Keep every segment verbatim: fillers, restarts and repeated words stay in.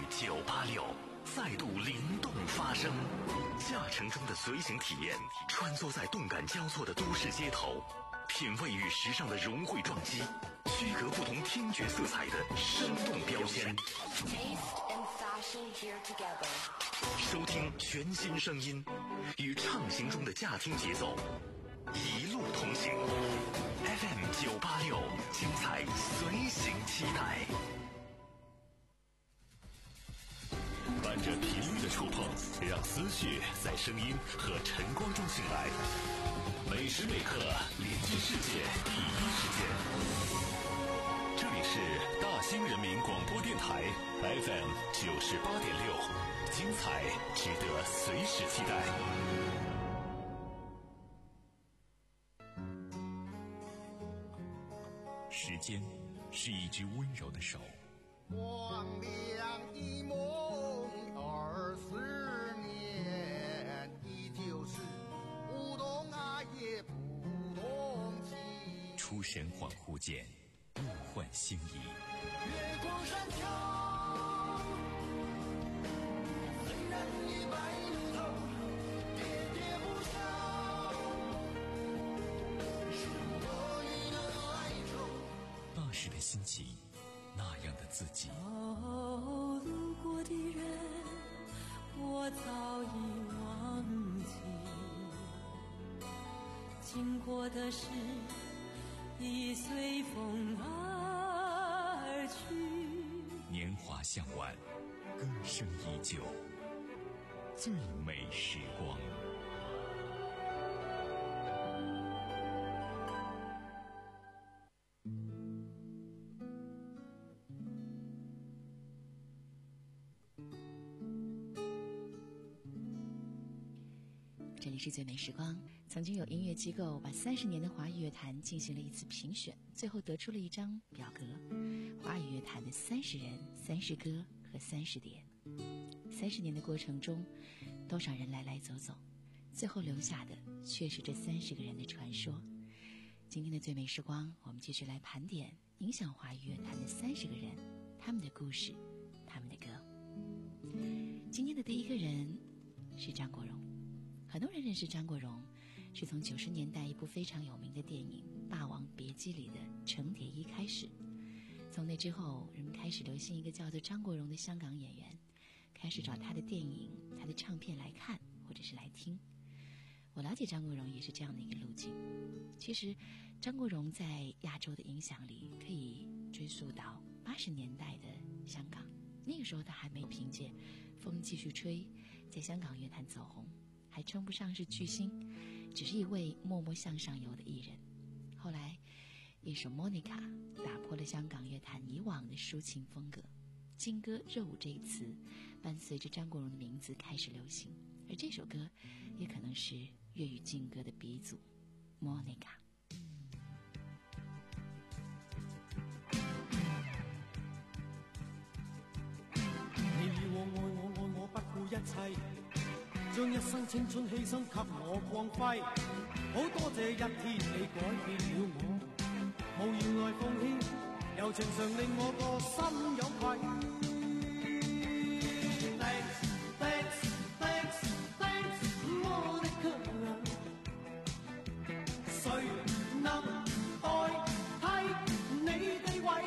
九八六再度灵动发声，驾乘中的随行体验，穿梭在动感交错的都市街头，品味与时尚的融汇撞击，区隔不同听觉色彩的生动标签。收听全新声音，与畅行中的驾听节奏，一路同行。F M 九八六，精彩随行期待。伴着频率的触碰，让思绪在声音和晨光中醒来。每时每刻连接世界第一时间。这里是大兴人民广播电台 F M 九十八点六，精彩值得随时期待。时间是一只温柔的手， 光亮一梦二十年，依旧是不懂爱也不懂情。 出神恍惚间，物换星移。 月光山桥，虽然已白了头，喋喋不休，是我与的哀愁。 那时的心情，那样的自己。 哦，路过的人，我早已忘记，经过的事已随风而去。 年华向晚，歌声依旧，最美时光。 这里是最美时光。曾经有音乐机构把三十年的华语乐坛进行了一次评选，最后得出了一张表格：华语乐坛的三十人、三十歌和三十点。三十年的过程中，多少人来来走走，最后留下的却是这三十个人的传说。今天的最美时光，我们继续来盘点影响华语乐坛的三十个人，他们的故事，他们的歌。今天的第一个人是张国荣。很多人认识张国荣是从九十年代一部非常有名的电影《霸王别姬》里的程蝶衣开始。从那之后，人们开始流行一个叫做张国荣的香港演员，开始找他的电影、他的唱片来看或者是来听。我了解张国荣也是这样的一个路径。其实张国荣在亚洲的影响力可以追溯到八十年代的香港，那个时候他还没凭借《风继续吹》在香港乐坛走红，还称不上是巨星，只是一位默默向上游的艺人。后来一首《Monica》打破了香港乐坛以往的抒情风格，金歌热舞这一词伴随着张国荣的名字开始流行，而这首歌也可能是粤语劲歌的鼻祖《Monica》。 你以往愛我愛我不顧一切，將一生青春犧牲給我光輝，好多謝一天你改變了我，無言來奉獻，柔情常令我個心有愧。Thanks, thanks, thanks, thanks, Monica， 誰能代替你地位？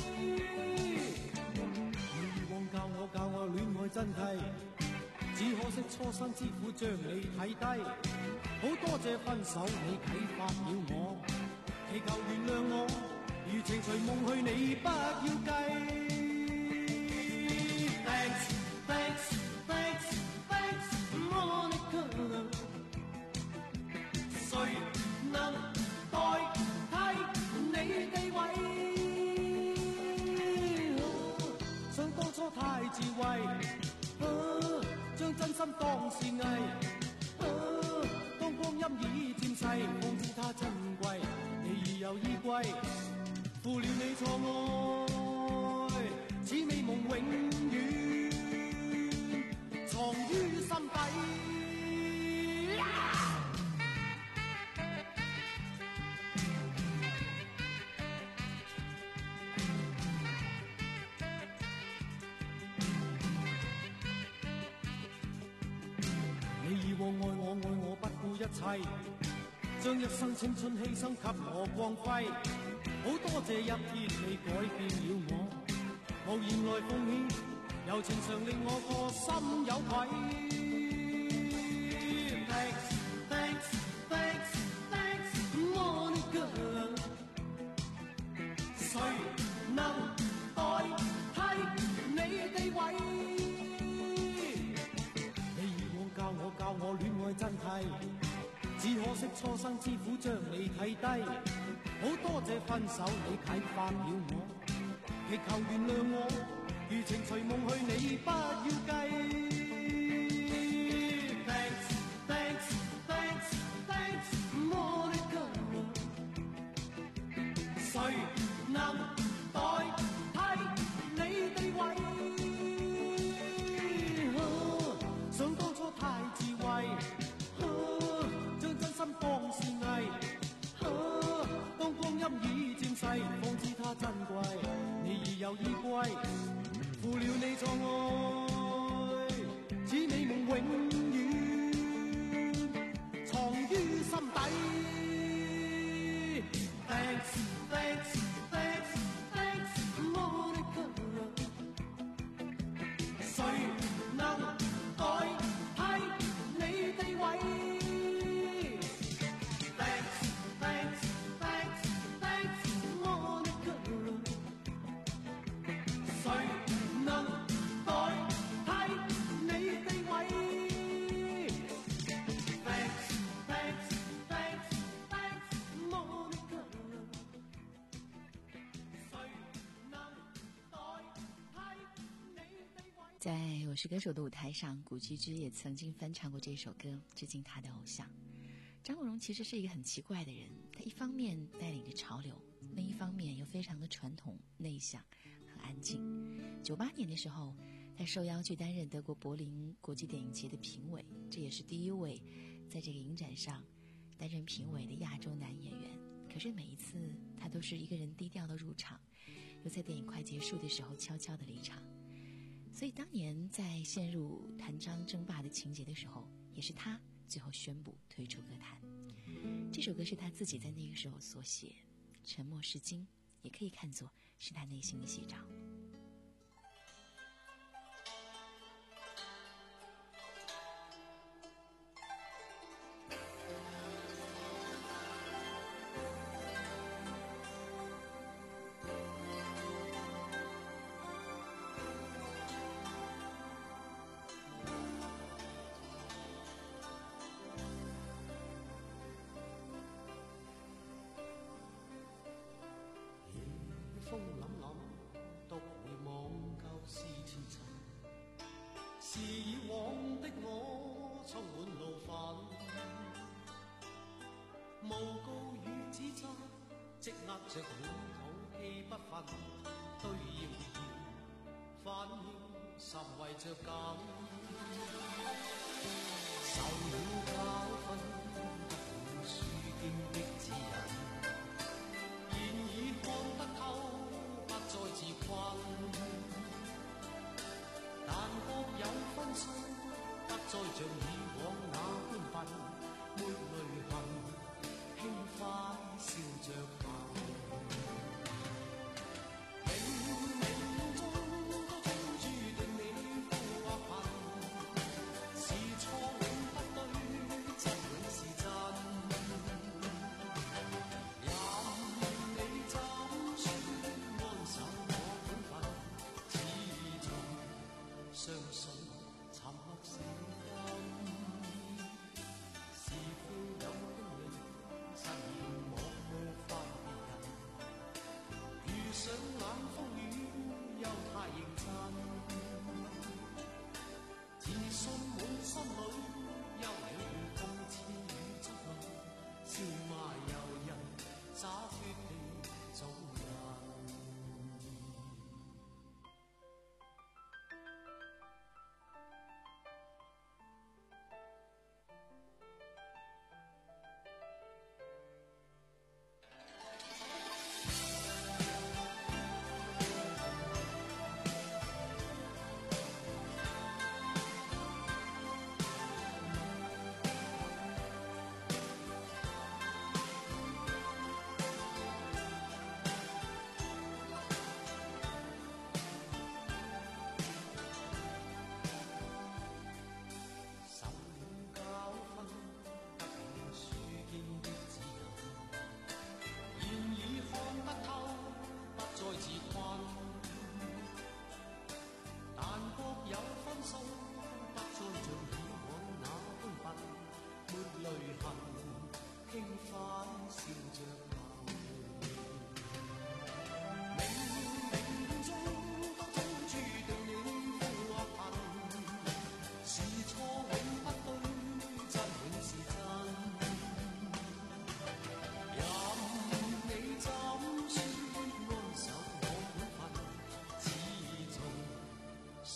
你以往教我教我戀愛真諦，只可惜初生之苦將你睇低，好多謝分手你啟發了我，祈求原諒我，如情隨夢去你不要計。Thanks, thanks, thanks, thanks, Monica， 誰能代替你地位？想當初太智慧，啊將真心當是藝，啊當光陰已漸逝，方知它珍貴，你已有依歸，負了你錯愛，此美夢永遠藏於心底。 一切，將一生青春犧牲給我光輝。好多謝一天你改變了我，無言來奉獻，柔情常令我個心有愧。Thanks, thanks, thanks, thanks, Monica。誰能代替你地位？你以往教我教我戀愛真諦，只可惜初生之虎將你睇低。好多謝分手你啟發了我，祈求原諒我，如情隨夢去你不要計。Thanks, thanks, thanks, thanks, Monica。誰能代替你地位？啊，想當初太智慧，啊，將真心當是藝。當光陰已漸逝，方知它珍貴。你已有依歸，負了你錯愛，此美夢永遠藏於心底。Thanks, thanks, thanks, thanks, Monica。誰能代替你地位？Thanks, thanks, thanks, thanks, Monica。誰能代替你地位？Thanks, thanks, thanks, thanks, Monica。誰能代替你地位？ 在《我是歌手》的舞台上，古巨基也曾经翻唱过这首歌，致敬他的偶像。张国荣其实是一个很奇怪的人，他一方面带领着潮流，另一方面又非常的传统、内向、很安静。九八年的时候，他受邀去担任德国柏林国际电影节的评委，这也是第一位在这个影展上担任评委的亚洲男演员。可是每一次他都是一个人低调的入场，又在电影快结束的时候悄悄的离场。所以当年在陷入谭张争霸的情节的时候，也是他最后宣布退出歌坛。这首歌是他自己在那个时候所写，沉默是金，也可以看作是他内心的写照。 風凜凜，獨回望舊事前塵，是以往的我充滿怒憤，無告與指責，積壓着滿肚氣不憤，對謠言反應甚為着緊，受了教訓，得了書經的指引，現已看得透，不再自困。但各有分數，不再像以往那般笨，沒淚痕，輕快笑着行。冥冥中都早注定你富或貧，是錯永不對，則永是真。任你怎說安守我本分，始終相信沉默是金。是富有功利，實現我無法別人。遇上冷風雨，又太認真。自信滿心裏，休理會諷刺與質問，笑罵由人，灑脱地做人。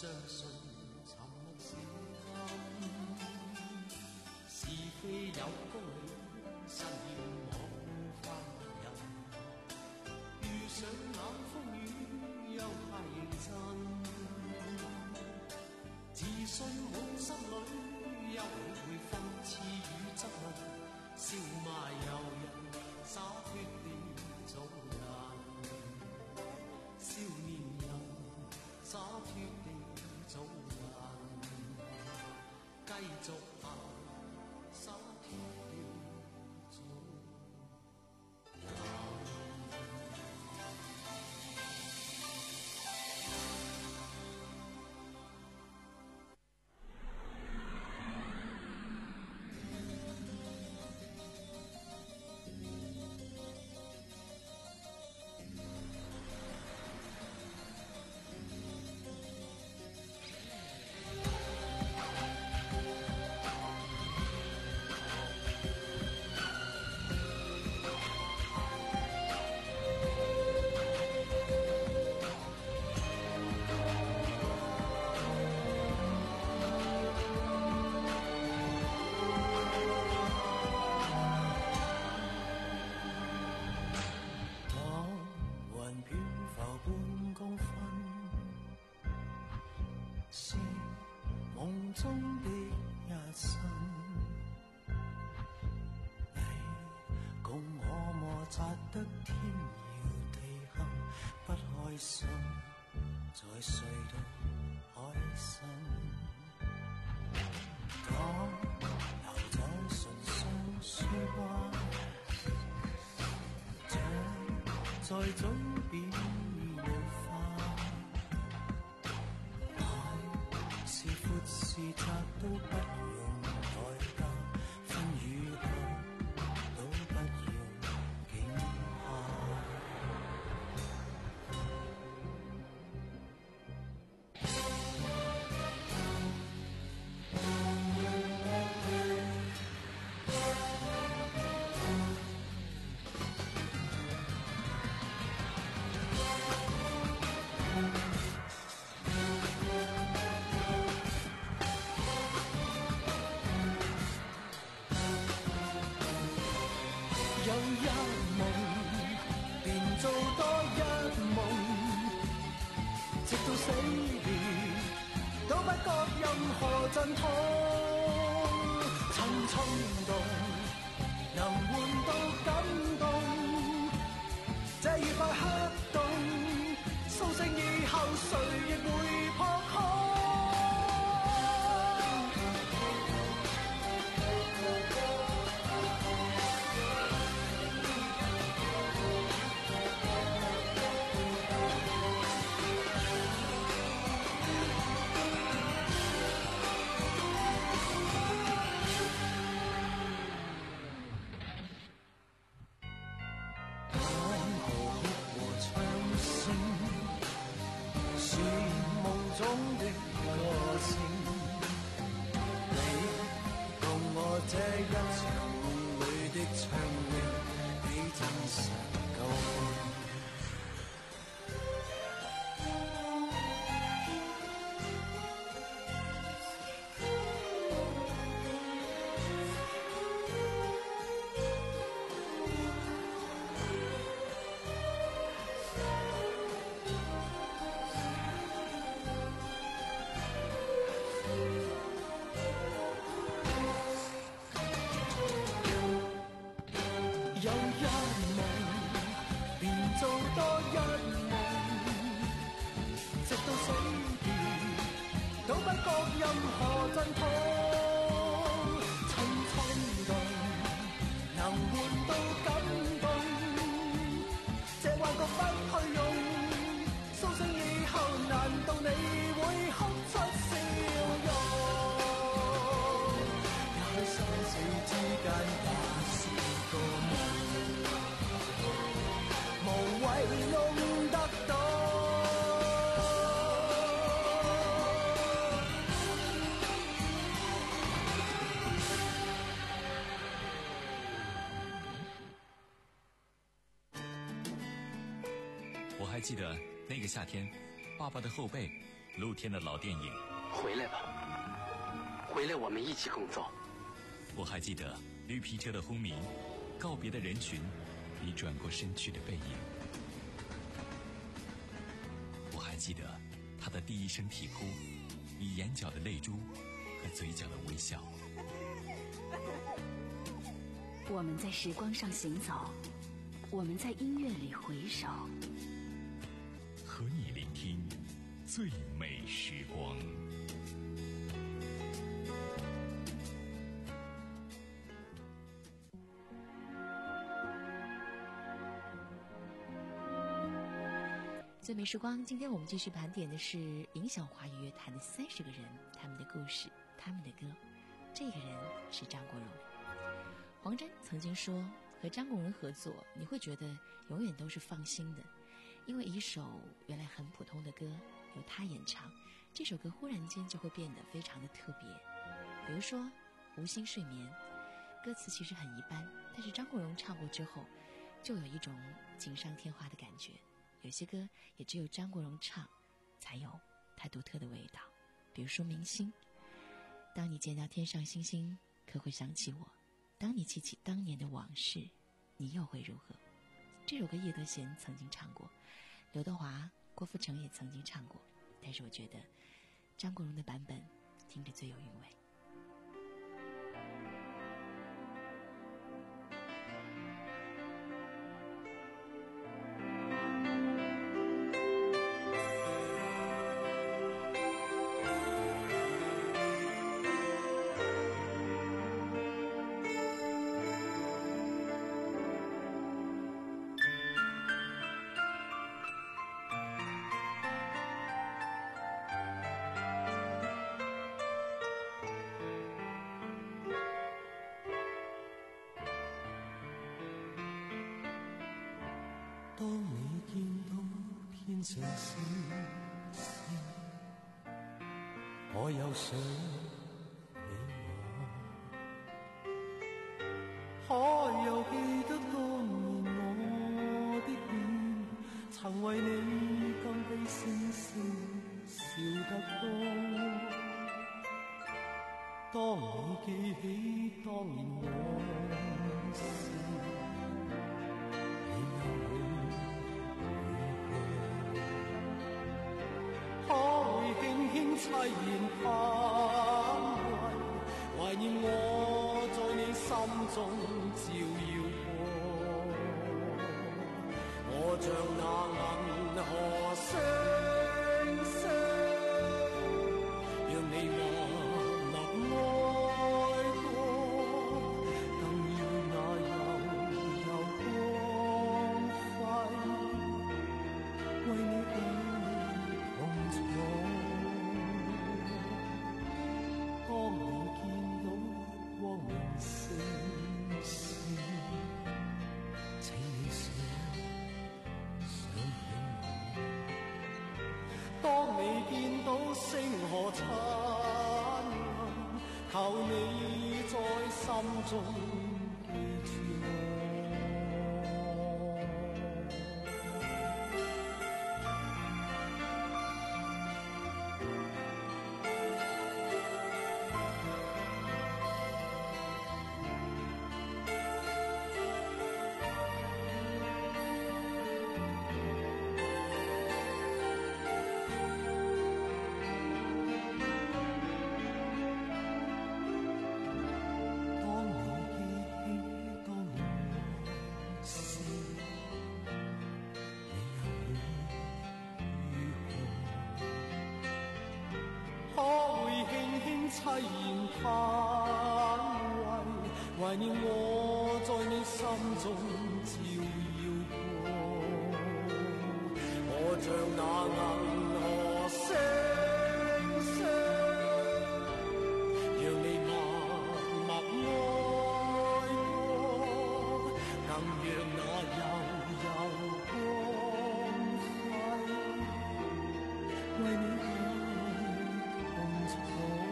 相信沉默是金，是非有公理，失欠我犯人。遇上冷風雨，又太認真，自信滿心裏，又會諷刺與質問，笑罵由人，灑脱地做人，少年人灑脱地做人，繼續行，灑脱地做人。中的一生，你共我摩擦得天搖地陷，不開心再睡到海參。當流走唇上說話，這在嘴邊變化。是闊是窄都不用代價，分與合都不用驚嚇。有一夢，便做多一夢，直到死別都不覺任何陣痛。趁衝動能換到感動，這愉快黑洞，甦醒以後誰亦會撲空。這一場夢裏的唱詠，比真實夠有一夢，便做多一夢，直到死別都不覺任何陣痛。趁衝動能換到感動，這幻覺不去用，甦醒以後難道你會哭出笑容？也許生死之間也是個夢，無謂弄得到。 我还记得那个夏天，爸爸的后背露天的老电影。 回来吧，回来我们一起工作。 我还记得绿皮车的轰鸣，告别的人群，你转过身去的背影。我还记得他的第一声啼哭，你眼角的泪珠和嘴角的微笑。 我们在时光上行走，我们在音乐里回首， 和你聆听最美时光。 最美时光，今天我们继续盘点的是影响华语乐坛的三十个人，他们的故事，他们的歌。这个人是张国荣。黄沾曾经说，和张国荣合作，你会觉得永远都是放心的，因为一首原来很普通的歌由他演唱，这首歌忽然间就会变得非常的特别。比如说《无心睡眠》，歌词其实很一般，但是张国荣唱过之后，就有一种锦上添花的感觉。有些歌也只有张国荣唱，才有他独特的味道。比如说《明星》，当你见到天上星星，可会想起我？当你记起当年的往事，你又会如何？这首歌叶德娴曾经唱过，刘德华、郭富城也曾经唱过，但是我觉得张国荣的版本听着最有韵味。 當你見到天上星星，我又想你我，可又記得當年我的臉，曾為你更比星星笑得多。當你記起當年往事，凄然嘆喟，懷念我在你心中照耀過。我像那銀河星星，讓你默默愛過，更要那悠悠光輝，為你共同坐。當你見到光明星星，請你想想起我。當你見到星河燦爛，求你在心中記住我。凄然嘆喟，懷念我在你心中照耀過。我像那銀河星星，讓你默默愛過，更讓那悠悠光輝，為你共坐。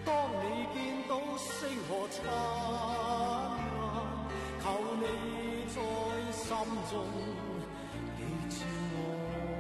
當你見到星河燦爛，求你在心中記住我。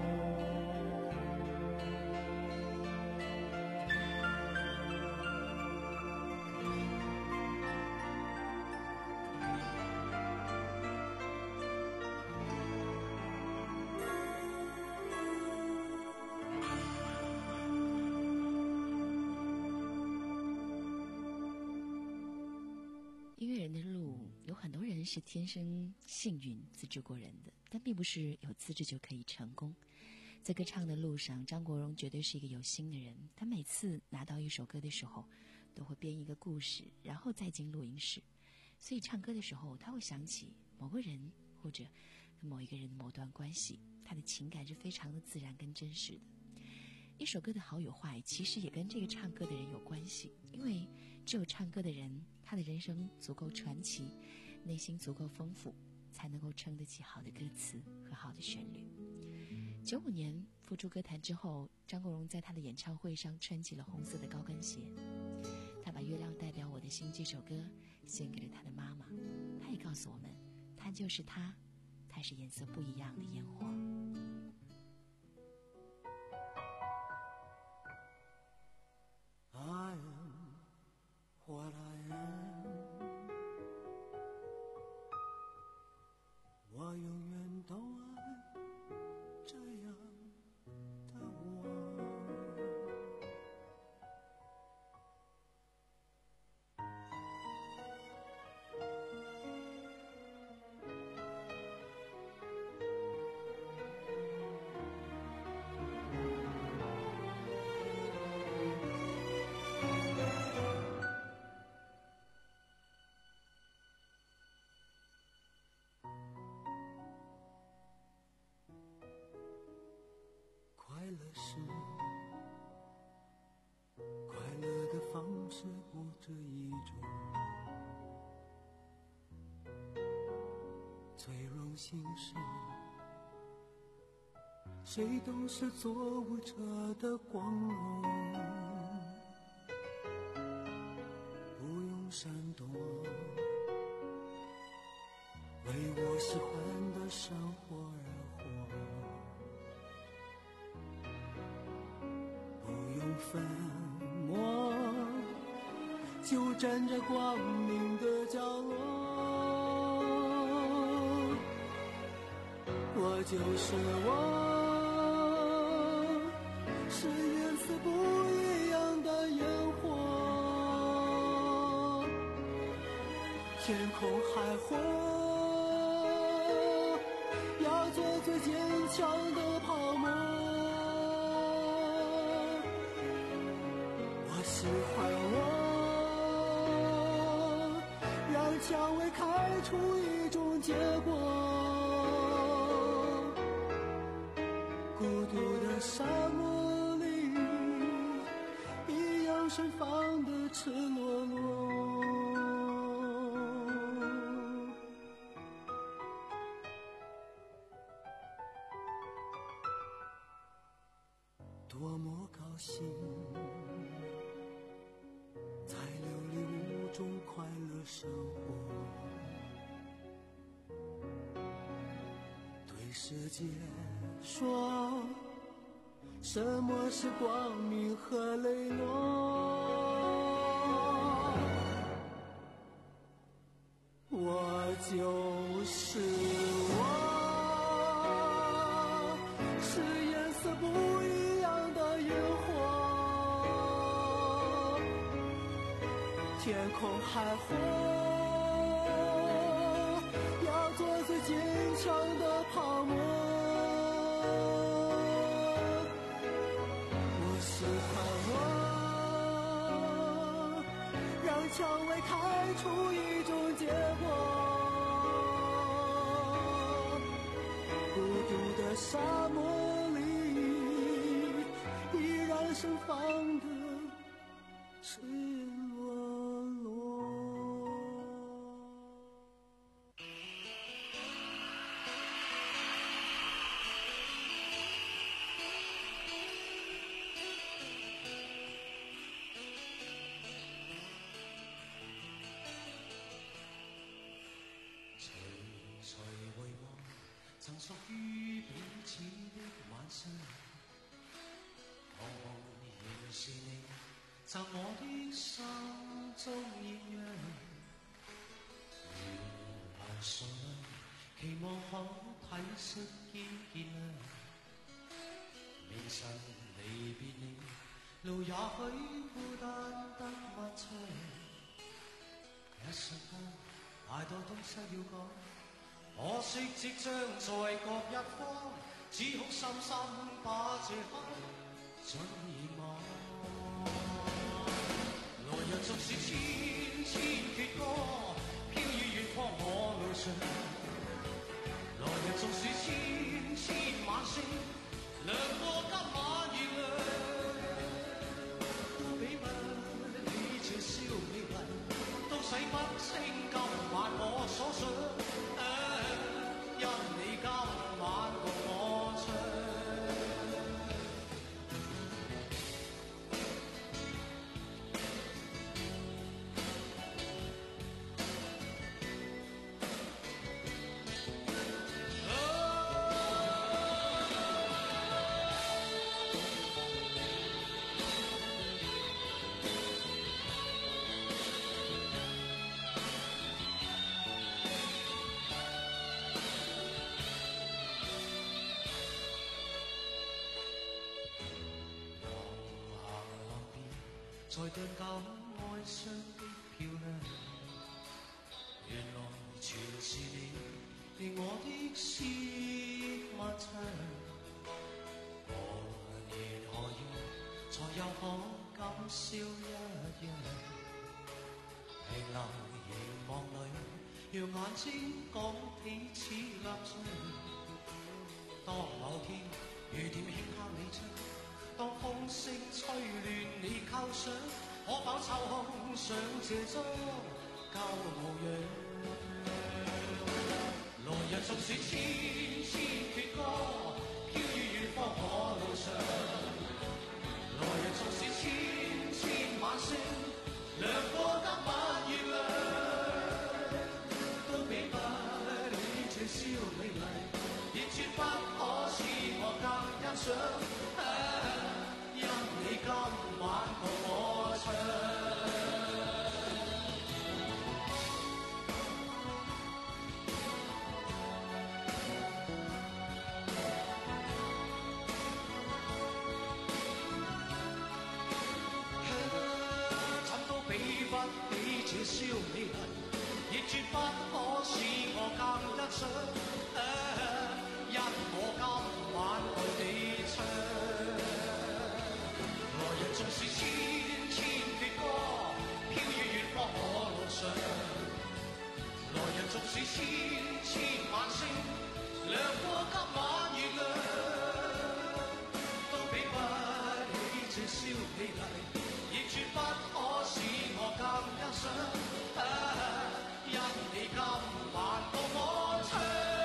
音乐人的路，有很多人是天生幸运资质过人的，但并不是有资质就可以成功。在歌唱的路上，张国荣绝对是一个有心的人。他每次拿到一首歌的时候，都会编一个故事，然后再进录音室。所以唱歌的时候，他会想起某个人或者跟某一个人的某段关系，他的情感是非常的自然跟真实的。一首歌的好与坏，其实也跟这个唱歌的人有关系，因为只有唱歌的人，他的人生足够传奇，内心足够丰富，才能够撑得起好的歌词和好的旋律。九五年复出歌坛之后，张国荣在他的演唱会上穿起了红色的高跟鞋，他把《月亮代表我的心》这首歌献给了他的妈妈。他也告诉我们，他就是他，他是颜色不一样的烟火。 I am what I am， 我永远都爱这样的我。快乐是快乐的方式不止一种，最荣幸是谁都是做舞者的光荣，不用闪躲，为我喜欢的生活而活，粉墨就站在光明的角落，我就是我，是颜色不一样的烟火，天空海阔，要做最坚强的泡沫，喜欢我，让蔷薇开出一种结果，孤独的沙漠里一样盛放的赤裸裸，多么高兴在琉璃屋中快乐生活，对世界说什么是光明和磊落，我就是我，是颜色不一样的烟火，天空海阔，要做最坚强的泡沫，我喜欢我，让蔷薇开出一种结果，孤独的沙漠里依然盛放的赤裸裸。 曾屬於彼此的晚上，茫茫仍是你贈我的心中豔陽。原來誰期望可體恤兼見諒，明晨離別你，路也許孤單得漫長。一瞬間太多東西要講，可惜即將在各一方，只好深深把這刻盡遺忘。來日縱是千千闕歌，飄於遠方我路上。來日縱是千千晚星，亮過今晚月亮，都比不起這宵美麗，都洗不清今晚我所想。因你今晚共我唱。在對感哀傷的漂亮，原來全是你令我的思憶漫長。何年何月才又可今宵一樣？平流凝望裏，讓眼睛講彼此立場。當某天雨點輕敲你窗，當風聲吹亂你構想，可否抽空想這張舊模樣？來日縱是千千闕歌，飄於遠方我路上。來日縱是千千晚星，亮過今晚月亮，都比不起這宵美麗，亦絕不可使我更欣賞。因你今晚共我唱。怎都比不起這宵美麗，亦絕不可使我更欣賞。因我今晚共你唱。來日縱是千千闕歌，飄於遠方我路上。來日縱是千千晚星，亮過今晚月亮，都比不起這宵美麗，亦絕不可使我更欣賞。因你今晚共我唱。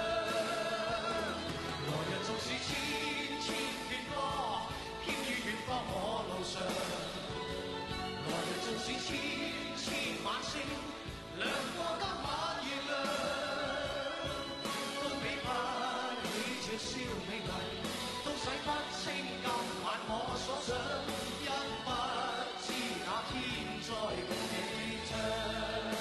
來日縱是千千闕歌，飄於遠方我路上。來日縱是千千晚星，亮過今晚月亮，都比不起這宵美麗，都洗不清今晚我所想。因不知那天再共你唱。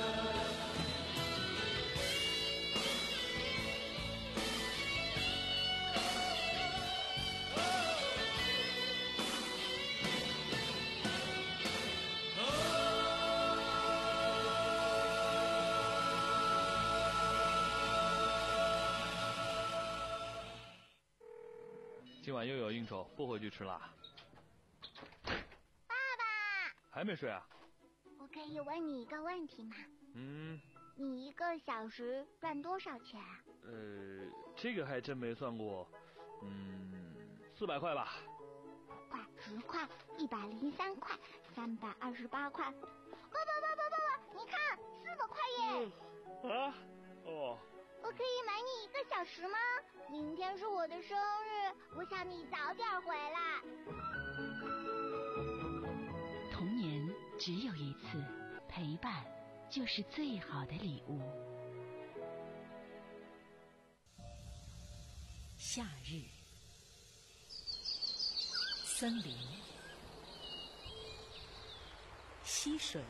今晚又有应酬，不回去吃啦。 爸爸， 还没睡啊？ 我可以问你一个问题吗？ 嗯。 你一个小时赚多少钱啊？ 呃，这个还真没算过。嗯，四百块吧。 五块、十块、一百零三块、三百二十八块。爸爸爸爸爸爸，你看，四百块耶！ 嗯、啊？哦。 我可以买你一个小时吗？明天是我的生日，我想你早点回来。 童年只有一次，陪伴就是最好的礼物。 夏日，森林、溪水、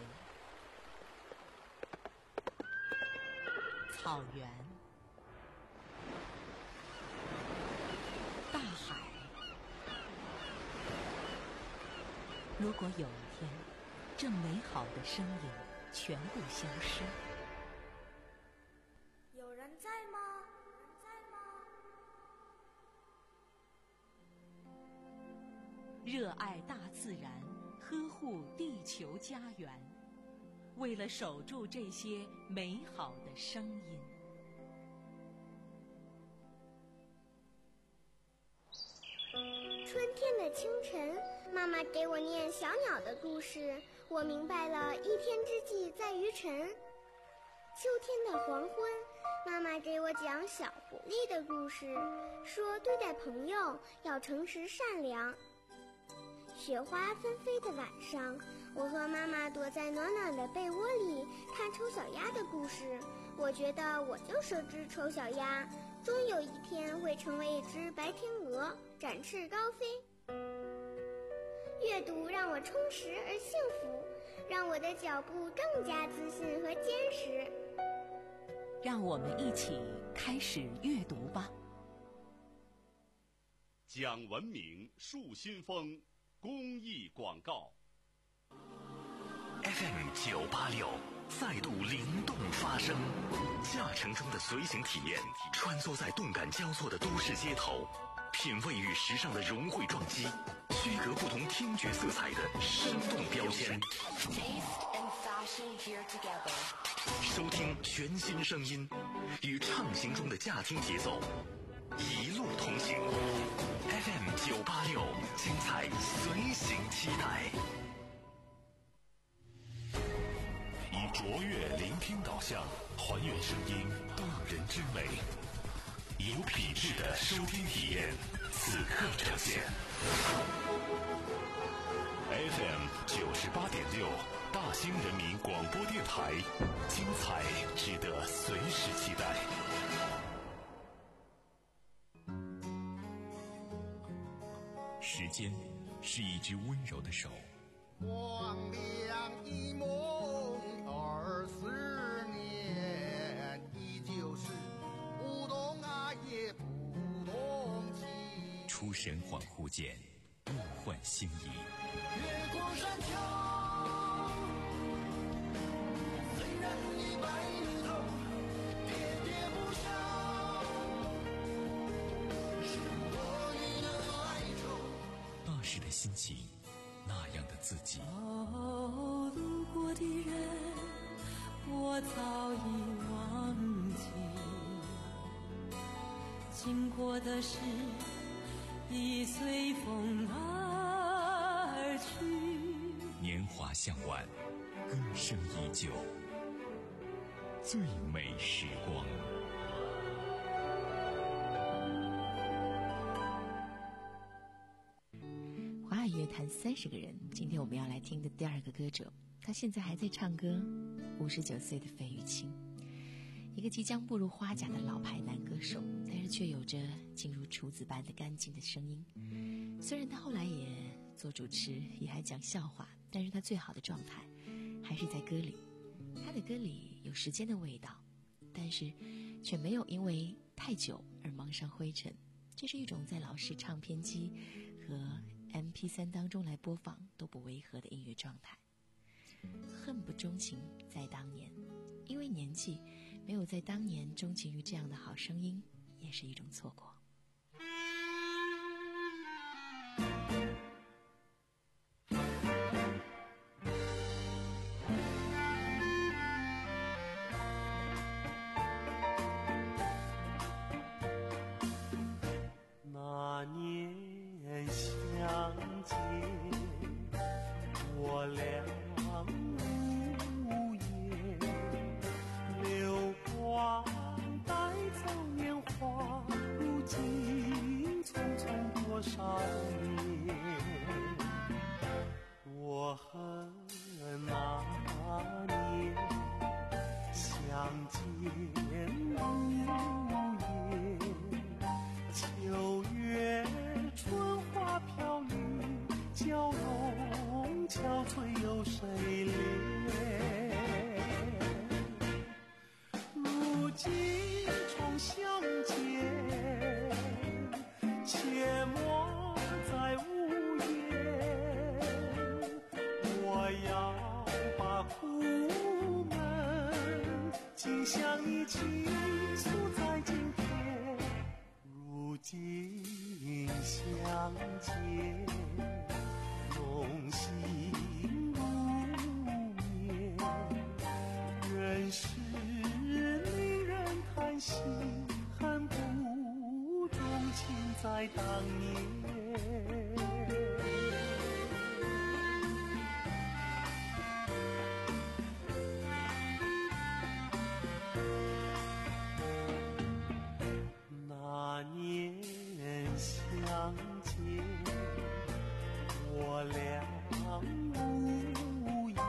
草原、大海。如果有一天，这美好的生灵全部消失， 有人在吗？ 热爱大自然，呵护地球家园，为了守住这些美好的声音。 春天的清晨，妈妈给我念小鸟的故事，我明白了一天之计在于晨。秋天的黄昏，妈妈给我讲小狐狸的故事，说对待朋友要诚实善良。雪花纷飞的晚上，我和妈妈躲在暖暖的被窝里看丑小鸭的故事，我觉得我就是只丑小鸭，终有一天会成为一只白天鹅，展翅高飞。阅读让我充实而幸福，让我的脚步更加自信和坚实。 让我们一起开始阅读吧。 讲文明树新风公益广告。 F M 九八六再度灵动发声，驾乘中的随行体验，穿梭在动感交错的都市街头，品味与时尚的融汇撞击，区隔不同听觉色彩的生动标签。收听全新声音，与畅行中的驾听节奏，一路同行。F M 九八六，精彩随行期待。以卓越聆听导向，还原声音动人之美，有品质的收听体验，此刻呈现。F M 九十八点六，大兴人民广播电台，精彩值得随时期待。时间是一只温柔的手， 光亮一梦二十年，依旧是不懂爱也不懂情。 出神恍惚间，物换星移。 越过山丘，虽然一败涂头，喋喋不休，是我与的哀愁。 那时的心情，那样的自己。 哦，路过的人，我早已忘记；经过的事，已随风而去。 年华向晚，歌声依旧，最美时光。 华语乐坛三十个人，今天我们要来听的第二个歌者，他现在还在唱歌，五十九岁的费玉清，一个即将步入花甲的老牌男歌手，但是却有着进入处子般的干净的声音。虽然他后来也做主持，也还讲笑话，但是他最好的状态还是在歌里。他的歌里有时间的味道，但是却没有因为太久而蒙上灰尘。这是一种在老式唱片机和 M P 三 当中来播放都不违和的音乐状态。恨不钟情在当年，因为年纪没有在当年钟情于这样的好声音，也是一种错过。 那年相见，我俩无言，流光带走年华，如今匆匆多少年。 曾向你倾诉在今天，如今相见，浓情如面，人世令人叹息，恨不钟情在当年。那年相见，我俩无言，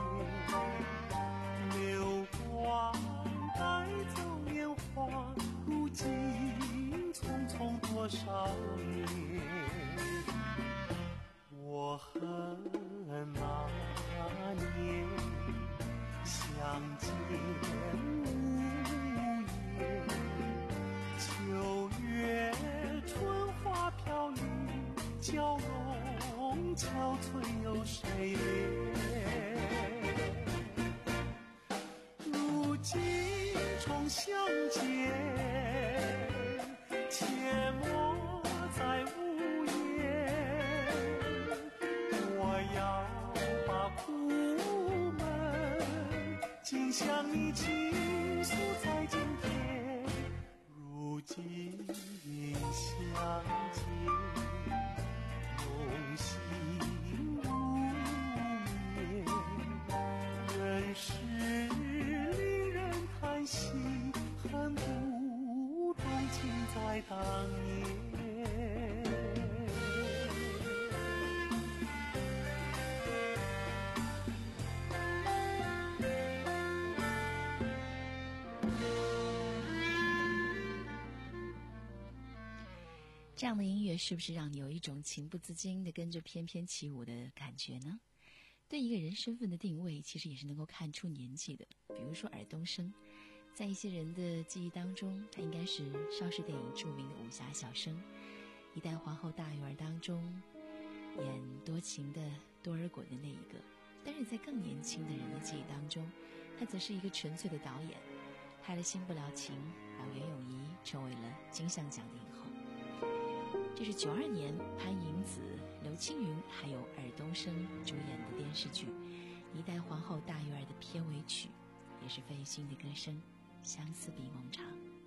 流光带走年华，如今匆匆多少年。我恨那年相见无言，秋月春花飘零，娇容憔悴有谁怜？如今重相见，切莫再无言。我要把苦闷尽向你倾诉在今天。如今相见，浓情如面，人世令人叹息，恨不钟情在当年。 这样的音乐是不是让你有一种情不自禁的跟着翩翩起舞的感觉呢？对一个人身份的定位其实也是能够看出年纪的。比如说尔冬升，在一些人的记忆当中，他应该是邵氏电影著名的武侠小生，一代皇后大鱼儿当中演多情的多尔衮的那一个。但是在更年轻的人的记忆当中，他则是一个纯粹的导演，拍了《新不了情》，让袁咏仪成为了金像奖的影后。这是九二年潘迎紫、刘青云还有尔冬升主演的电视剧《一代皇后大鱼儿》的片尾曲，也是费玉清的歌声《相思比梦长》。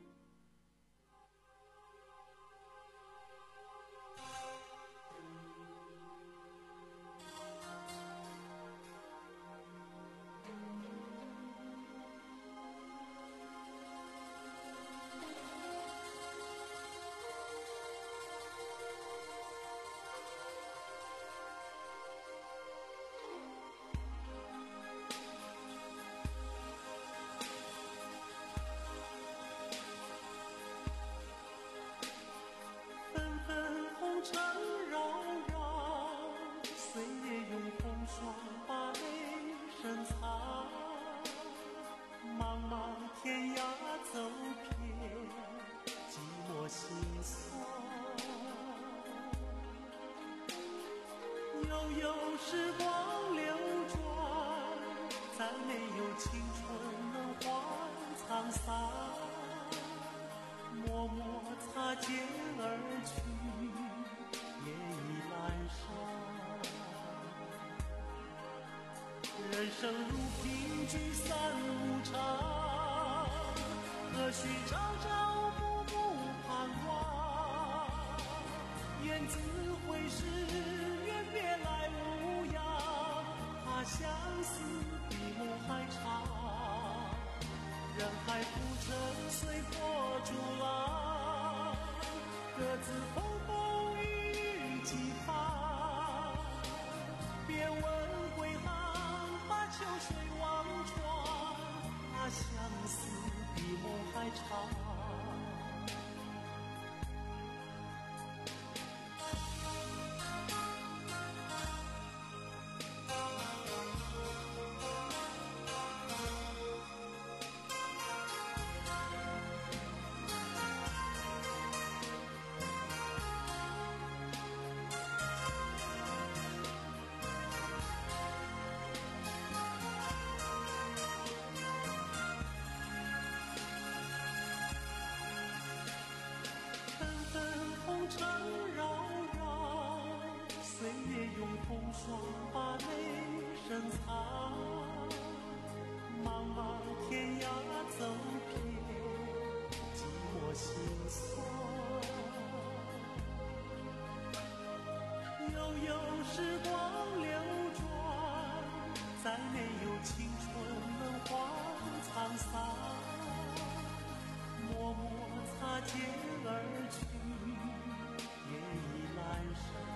人生如凭据三无常，何须朝朝暮暮盼望？雁字会是远别来无恙，怕相思比梦还长。人海浮沉随波逐浪，各自风风雨雨几番。别问归航，把秋水望穿，那相思比梦还长。 尘扰扰，岁月用风霜把泪深藏。茫茫天涯走遍，寂寞心酸。悠悠时光流转，再没有青春能换沧桑。默默擦肩而去，夜已阑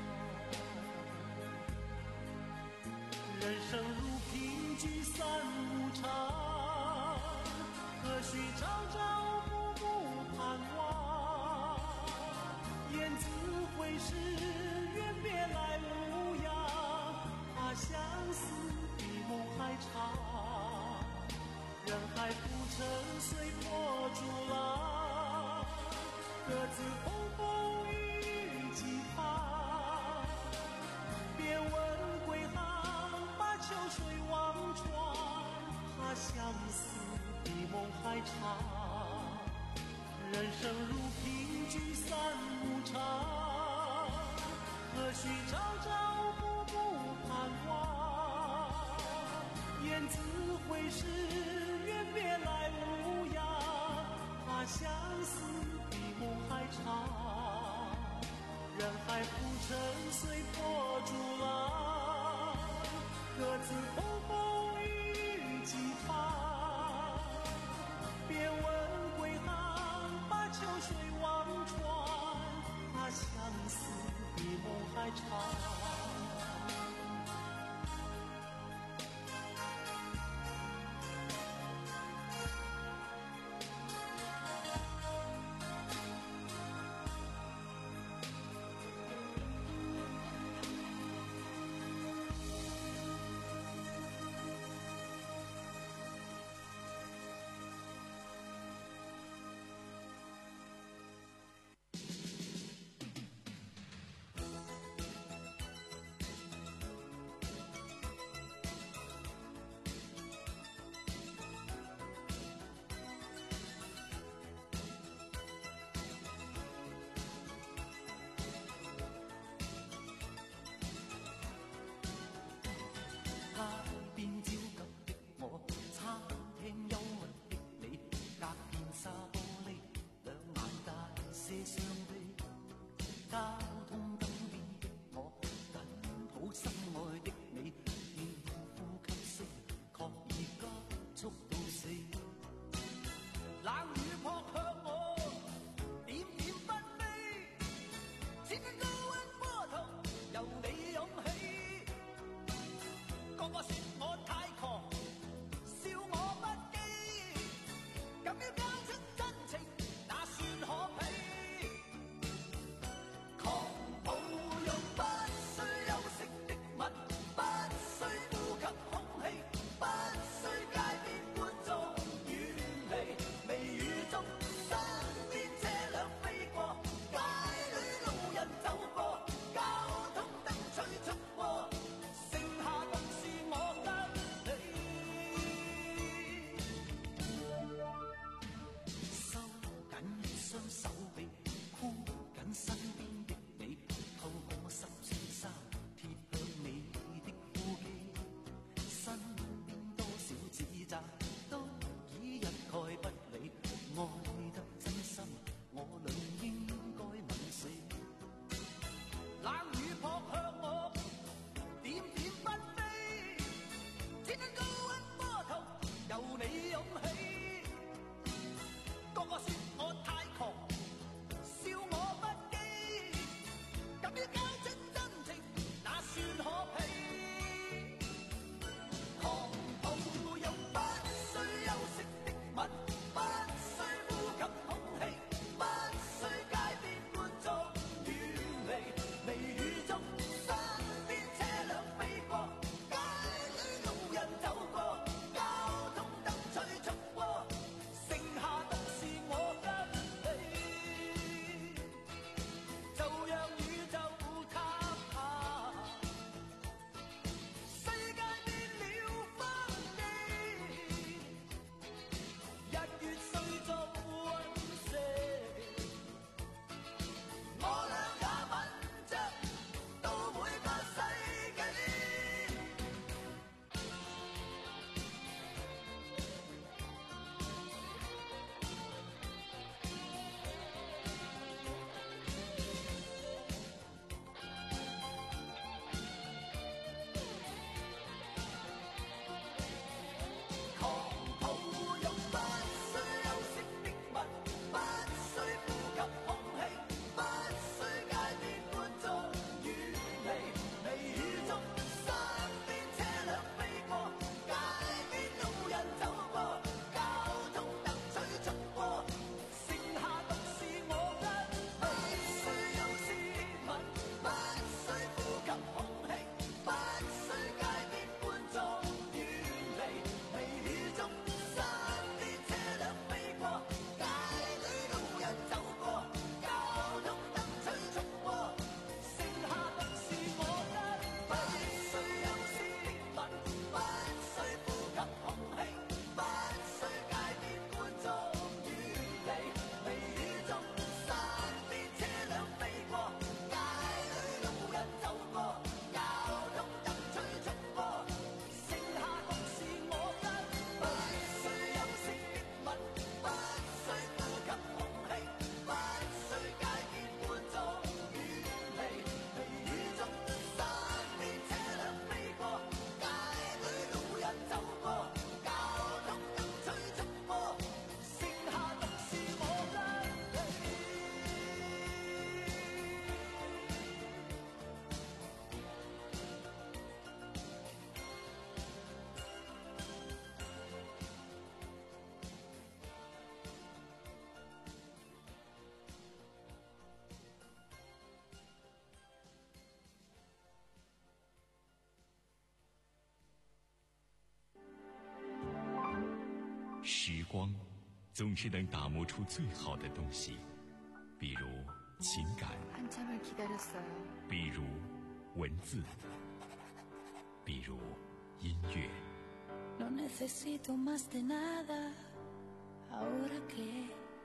珊。人生如凭据散无常，何须朝朝暮暮盼望？雁字回时，远别来无恙。怕相思比梦还长，人海浮沉随波逐浪，各自风风雨雨几番。别问归航，把秋水望穿。怕相思比梦还长，人生如凭据散无常，何须朝朝暮暮盼望？雁字回时，远别来无恙。怕相思比梦还长，人海浮沉随波逐浪，各自风风雨雨几番。别问归航，把秋水望穿。怕相思比梦还长。 时光总是能打磨出最好的东西，比如情感，比如文字，比如音乐。 No necesito más de nada, ahora que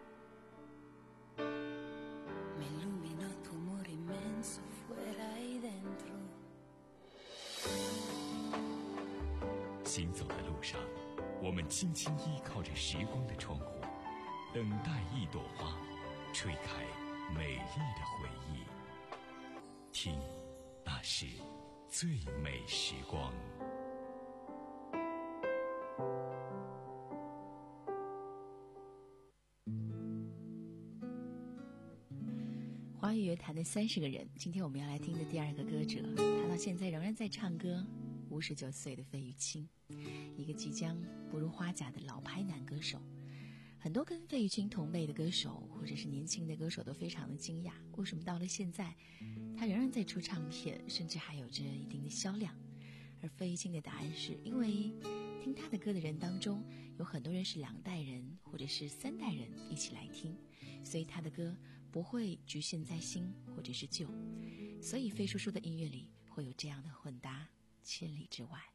me iluminó tu amor inmenso fuera y dentro。 行走的路上，我们轻轻依靠着时光的窗户，等待一朵花吹开美丽的回忆。听，那是最美时光。 华语乐坛的三十个人，今天我们要来听的第二个歌者，他到现在仍然在唱歌，五十九岁的费玉清，一个即将步入花甲的老牌男歌手。很多跟费玉清同辈的歌手或者是年轻的歌手都非常的惊讶，为什么到了现在他仍然在出唱片，甚至还有着一定的销量。而费玉清的答案是因为听他的歌的人当中有很多人是两代人或者是三代人一起来听，所以他的歌不会局限在新或者是旧，所以费叔叔的音乐里会有这样的混搭，千里之外。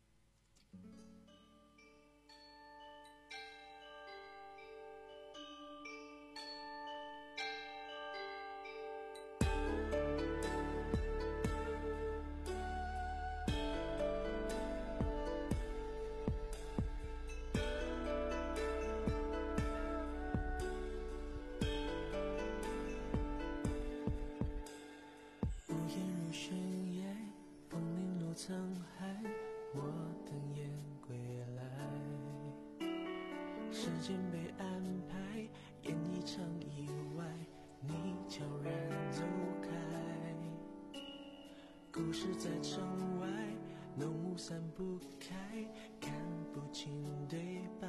故事在城外，浓雾散不开，看不清对白。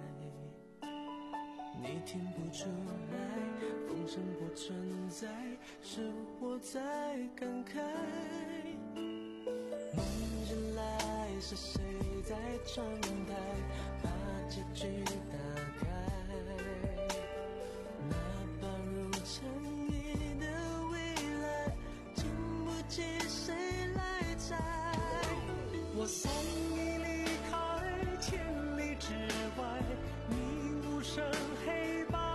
你听不出来，风声不存在，是我在感慨。梦醒来，是谁在窗台把结局打开？哪怕如尘埃的未来，经不起谁来摘。我送你离开千里之外，你无声黑白。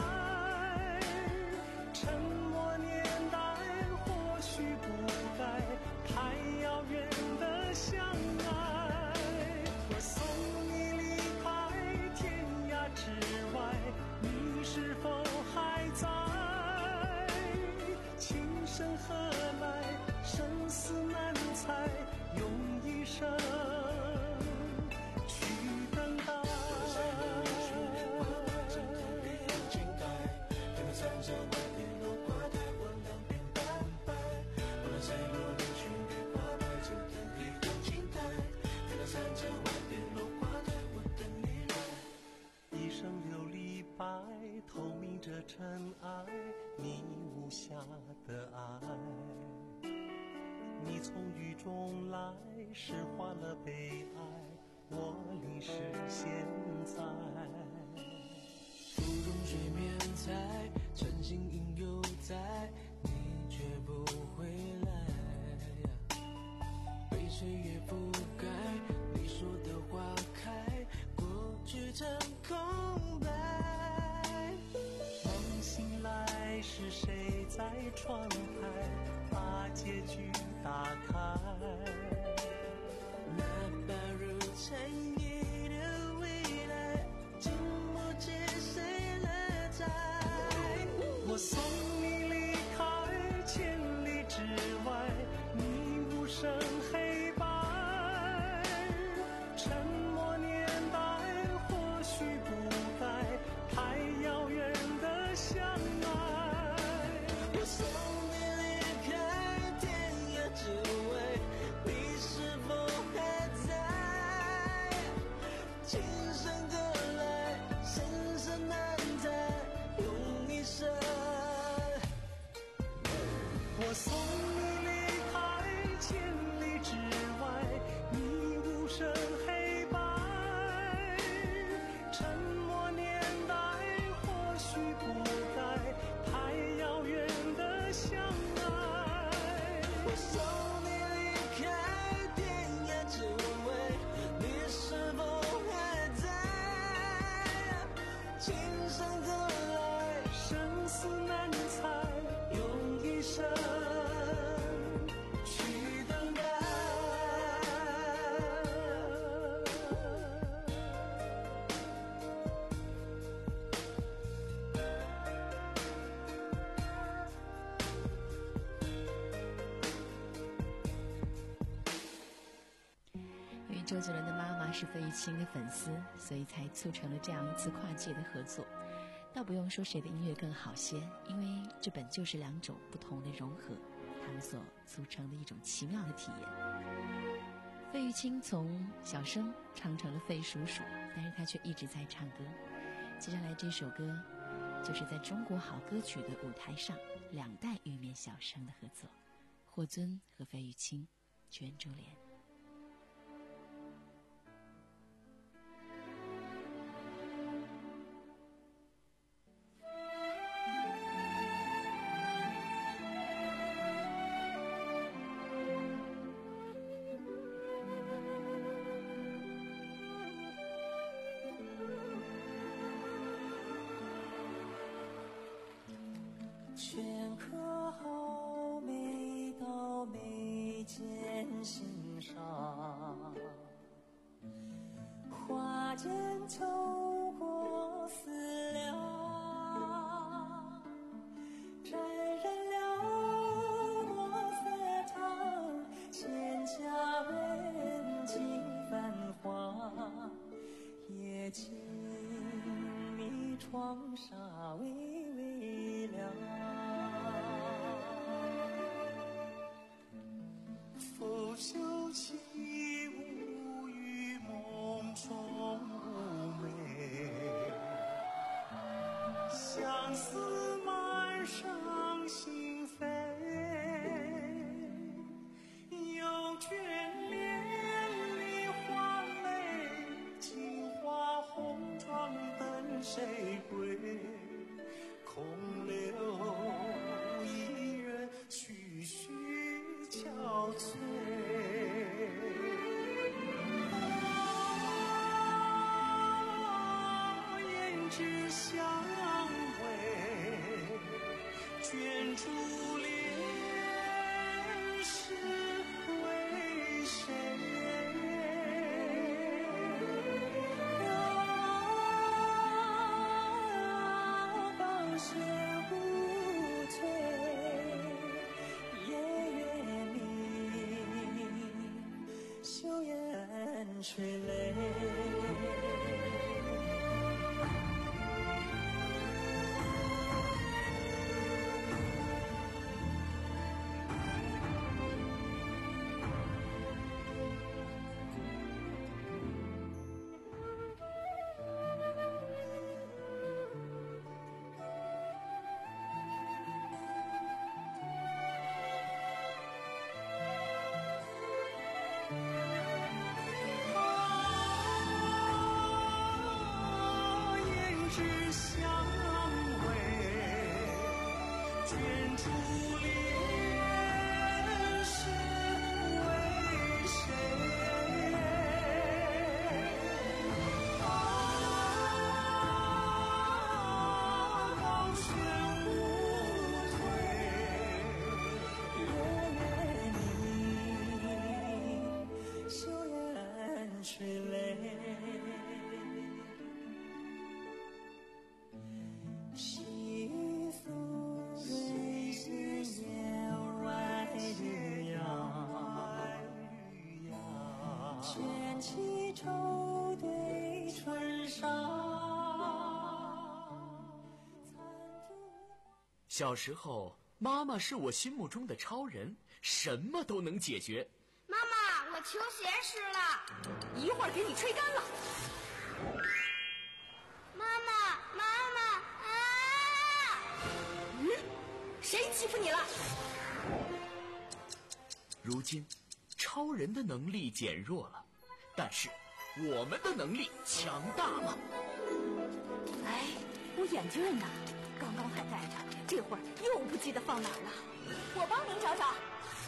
沉默年代或许不该太遥远的相爱。我送你离开天涯之外，你是否还在？情深何来，生死难猜，用一生去等待。一生琉璃白，透明着尘埃，你无瑕的爱。你从雨中来，诗化了悲哀，我淋湿现在。芙蓉水面在，晨星影犹在，你却不回来。被岁月覆盖，你说的花开，过去成空白。梦醒来，是谁在窗台把结局打开？哪怕如尘埃的未来，经不起谁来摘。我送你离开千里之外，你无声黑白。沉默年代或许不该太遥远的相爱。我送你离开天涯之外，你是否还在？情深何来，生死难猜，用一生。我送你离开千里之外，你无声黑白。沉默年周杰伦的妈妈是费玉清的粉丝，所以才促成了这样一次跨界的合作。倒不用说谁的音乐更好些，因为这本就是两种不同的融合，他们所组成的一种奇妙的体验。费玉清从小生唱成了费叔叔，但是他却一直在唱歌。接下来这首歌就是在中国好歌曲的舞台上两代玉面小生的合作，霍尊和费玉清，卷珠帘。 镌刻好每道眉间心上，花间透过思量，沾染了墨色烫，千家文景繁华，夜静谧窗纱微微亮。拂袖起舞于梦中妩媚，相思满上心扉，有眷恋梨花泪，金花红妆等谁归？空留一人徐徐憔悴。胭脂香味，卷珠帘是为谁？宝轩无翠，夜月明，羞眼垂泪。 小时候，妈妈是我心目中的超人，什么都能解决。 妈妈，我球鞋湿了， 一会儿给你吹干了。 妈妈，妈妈啊！ 嗯，谁欺负你了？ 如今，超人的能力减弱了，但是我们的能力强大了。 哎，我眼镜呢？刚刚还戴着，这会儿又不记得放哪儿了。我帮您找找。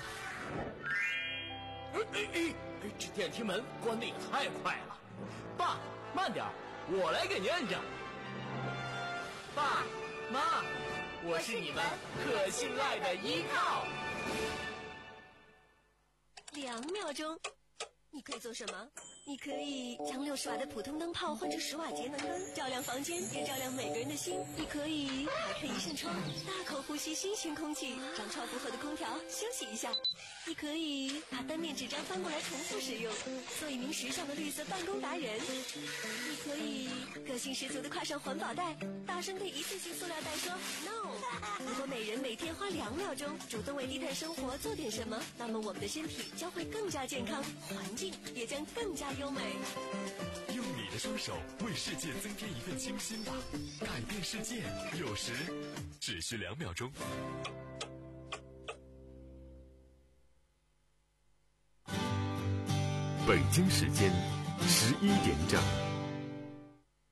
哎哎哎！这电梯门关得也太快了。爸，慢点，我来给您摁着。爸妈，我是你们可信赖的依靠。 两秒钟，你可以做什么？ 你可以将六十瓦的普通灯泡换成十瓦节能灯，照亮房间，也照亮每个人的心。你可以打开一扇窗，大口呼吸新鲜空气，让超负荷的空调休息一下。你可以把单面纸张翻过来重复使用，做一名时尚的绿色办公达人。你可以个性十足的挎上环保袋，大声对一次性塑料袋说 no。 如果每人每天花两秒钟主动为低碳生活做点什么，那么我们的身体将会更加健康，环境也将更加优美。 用你的双手为世界增添一份清新吧，改变世界有时只需两秒钟。北京时间十一点整。